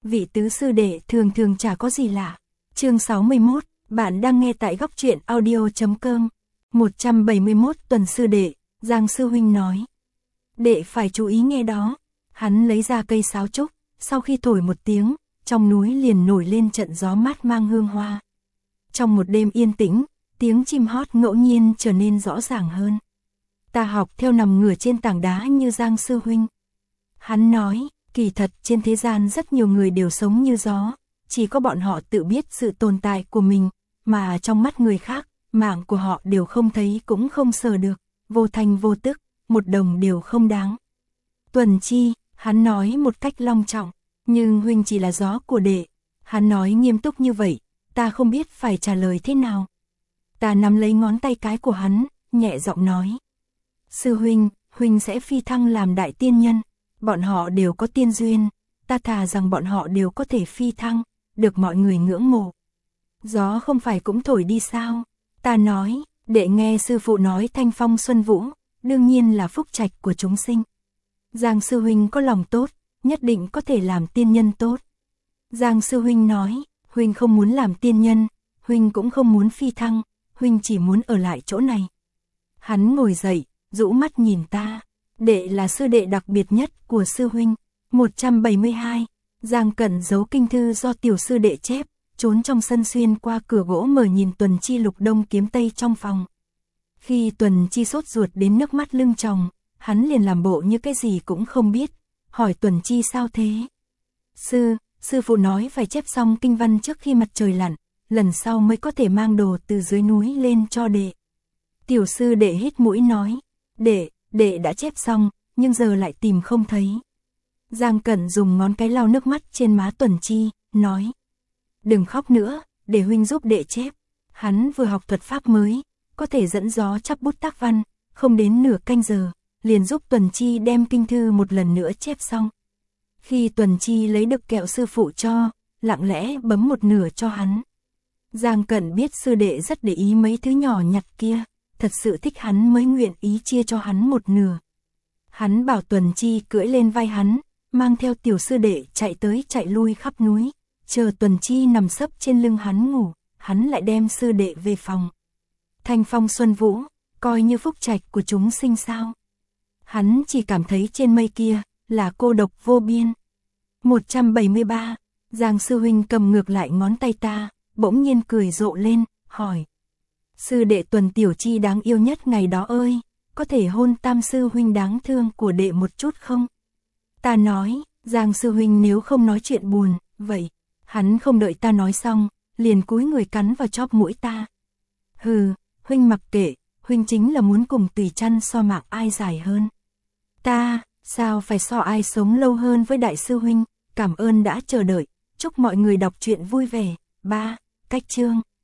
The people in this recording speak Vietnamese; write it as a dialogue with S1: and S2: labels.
S1: vị tứ sư đệ thường thường chả có gì lạ. Chương 61, bạn đang nghe tại góc truyện audio.com. 171 Tuần sư đệ, Giang sư huynh nói. Đệ phải chú ý nghe đó. Hắn lấy ra cây sáo trúc, sau khi thổi một tiếng, trong núi liền nổi lên trận gió mát mang hương hoa. Trong một đêm yên tĩnh, tiếng chim hót ngẫu nhiên trở nên rõ ràng hơn. Ta học theo nằm ngửa trên tảng đá như Giang sư huynh. Hắn nói, kỳ thật trên thế gian rất nhiều người đều sống như gió, chỉ có bọn họ tự biết sự tồn tại của mình, mà trong mắt người khác, mạng của họ đều không thấy cũng không sờ được, vô thành vô tức, một đồng đều không đáng. Tuần Chi, hắn nói một cách long trọng, nhưng huynh chỉ là gió của đệ. Hắn nói nghiêm túc như vậy, ta không biết phải trả lời thế nào. Ta nắm lấy ngón tay cái của hắn, nhẹ giọng nói. Sư huynh, huynh sẽ phi thăng làm đại tiên nhân, bọn họ đều có tiên duyên, ta thà rằng bọn họ đều có thể phi thăng, được mọi người ngưỡng mộ. Gió không phải cũng thổi đi sao? Ta nói, đệ nghe sư phụ nói thanh phong xuân vũ, đương nhiên là phúc trạch của chúng sinh. Giang sư huynh có lòng tốt, nhất định có thể làm tiên nhân tốt. Giang sư huynh nói, huynh không muốn làm tiên nhân, huynh cũng không muốn phi thăng, huynh chỉ muốn ở lại chỗ này. Hắn ngồi dậy, rũ mắt nhìn ta, đệ là sư đệ đặc biệt nhất của sư huynh. 172, Giang Cẩn giấu kinh thư do tiểu sư đệ chép, trốn trong sân xuyên qua cửa gỗ mở nhìn Tuần Chi lục đông kiếm tây trong phòng. Khi Tuần Chi sốt ruột đến nước mắt lưng tròng, hắn liền làm bộ như cái gì cũng không biết, hỏi Tuần Chi sao thế. Sư phụ nói phải chép xong kinh văn trước khi mặt trời lặn, lần sau mới có thể mang đồ từ dưới núi lên cho đệ. Tiểu sư đệ hít mũi nói, đệ đã chép xong, nhưng giờ lại tìm không thấy. Giang Cẩn dùng ngón cái lau nước mắt trên má Tuần Chi, nói. Đừng khóc nữa, để huynh giúp đệ chép. Hắn vừa học thuật pháp mới, có thể dẫn gió chắp bút tác văn, không đến nửa canh giờ, liền giúp Tuần Chi đem kinh thư một lần nữa chép xong. Khi Tuần Chi lấy được kẹo sư phụ cho, lặng lẽ bấm một nửa cho hắn. Giang Cẩn biết sư đệ rất để ý mấy thứ nhỏ nhặt kia, thật sự thích hắn mới nguyện ý chia cho hắn một nửa. Hắn bảo Tuần Chi cưỡi lên vai hắn, mang theo tiểu sư đệ chạy tới chạy lui khắp núi, chờ Tuần Chi nằm sấp trên lưng hắn ngủ, hắn lại đem sư đệ về phòng. Thanh phong xuân vũ, coi như phúc trạch của chúng sinh sao. Hắn chỉ cảm thấy trên mây kia là cô độc vô biên. 173, Giang sư huynh cầm ngược lại ngón tay ta, bỗng nhiên cười rộ lên, hỏi. Sư đệ Tuần Tiểu Chi đáng yêu nhất ngày đó ơi, có thể hôn tam sư huynh đáng thương của đệ một chút không? Ta nói, Giang sư huynh nếu không nói chuyện buồn, vậy. Hắn không đợi ta nói xong, liền cúi người cắn vào chóp mũi ta. Hừ, huynh mặc kệ, huynh chính là muốn cùng Tùy Trăn so mạng ai dài hơn. Ta, sao phải so ai sống lâu hơn với đại sư huynh, cảm ơn đã chờ đợi, chúc mọi người đọc truyện vui vẻ. 3. Cách chương